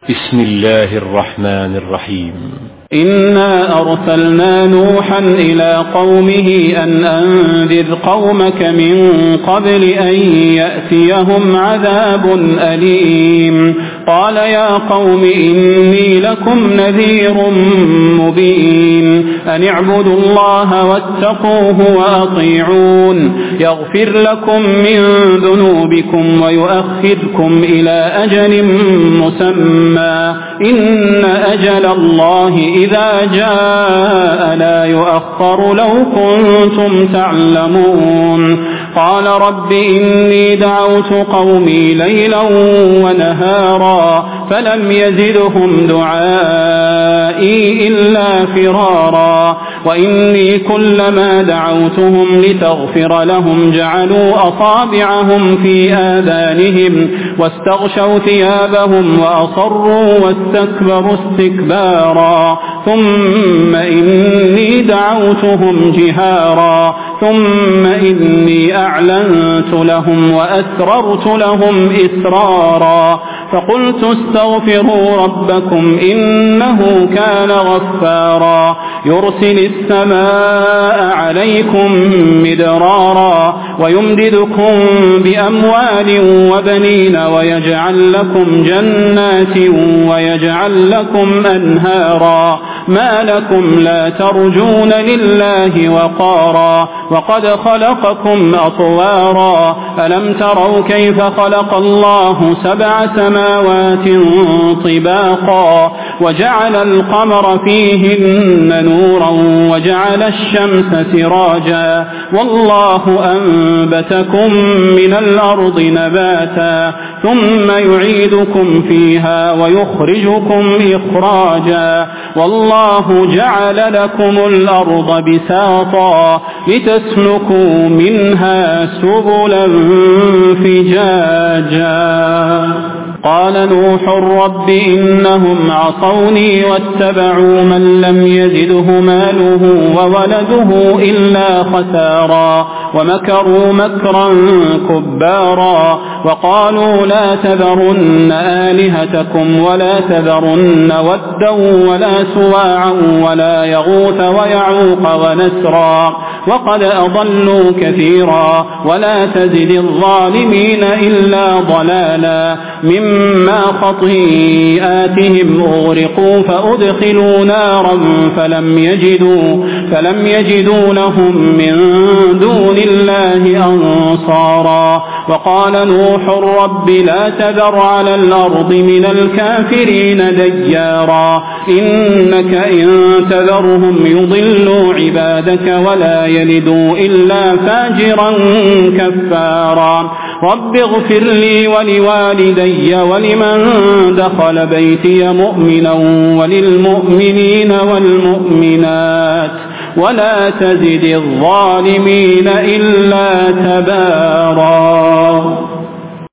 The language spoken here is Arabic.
بسم الله الرحمن الرحيم. إنا أرسلنا نوحا إلى قومه أن أنذر قومك من قبل أن يأتيهم عذاب أليم. قال يا قوم إني لكم نذير مبين أن اعبدوا الله واتقوه وأطيعون يغفر لكم من ذنوبكم ويؤخركم إلى أجل مسمى إن أجل الله إذا جاء لا يؤخر لو كنتم تعلمون. قال رب إني دعوت قومي ليلا ونهارا فلم يزدهم دعائي إلا فرارا وإني كلما دعوتهم لتغفر لهم جعلوا أصابعهم في آذانهم واستغشوا ثيابهم وأصروا واستكبروا استكبارا ثم إني دعوتهم جهارا ثم إني أعلنت لهم وأسررت لهم إسرارا فقلت استغفروا ربكم إنه كان غفارا يرسل السماء عليكم مدرارا ويمددكم بأموال وبنين ويجعل لكم جنات ويجعل لكم أنهارا ما لكم لا ترجون لله وقارا وقد خلقكم أطوارا ألم تروا كيف خلق الله 7 سماوات طباقا وجعل القمر فيهن نورا وجعل الشمس سراجا والله أنبتكم من الأرض نباتا ثم يعيدكم فيها ويخرجكم إخراجا والله جعل لكم الأرض بساطا لتسلكوا منها سبلا فجاجا. قال نوح رب إنهم عصوني واتبعوا من لم يزده ماله وولده إلا خسارا ومكروا مكرا كبارا وقالوا لا تذرن آلهتكم ولا تذرن ودا ولا سواعا ولا يغوث ويعوق ونسرا وقد أضلوا كثيرا ولا تزد الظالمين إلا ضلالا مما خطيئاتهم أغرقوا فأدخلوا نارا فلم يجدوا لهم من دون الله أنصارا. وقال نوح رب لا تذر على الأرض من الكافرين ديارا إنك إن تذرهم يضلوا عبادك ولا يلدوا إلا فاجرا كفارا. رب اغفر لي ولوالدي ولمن دخل بيتي مؤمنا وللمؤمنين والمؤمنات ولا تزد الظالمين إلا تبارا.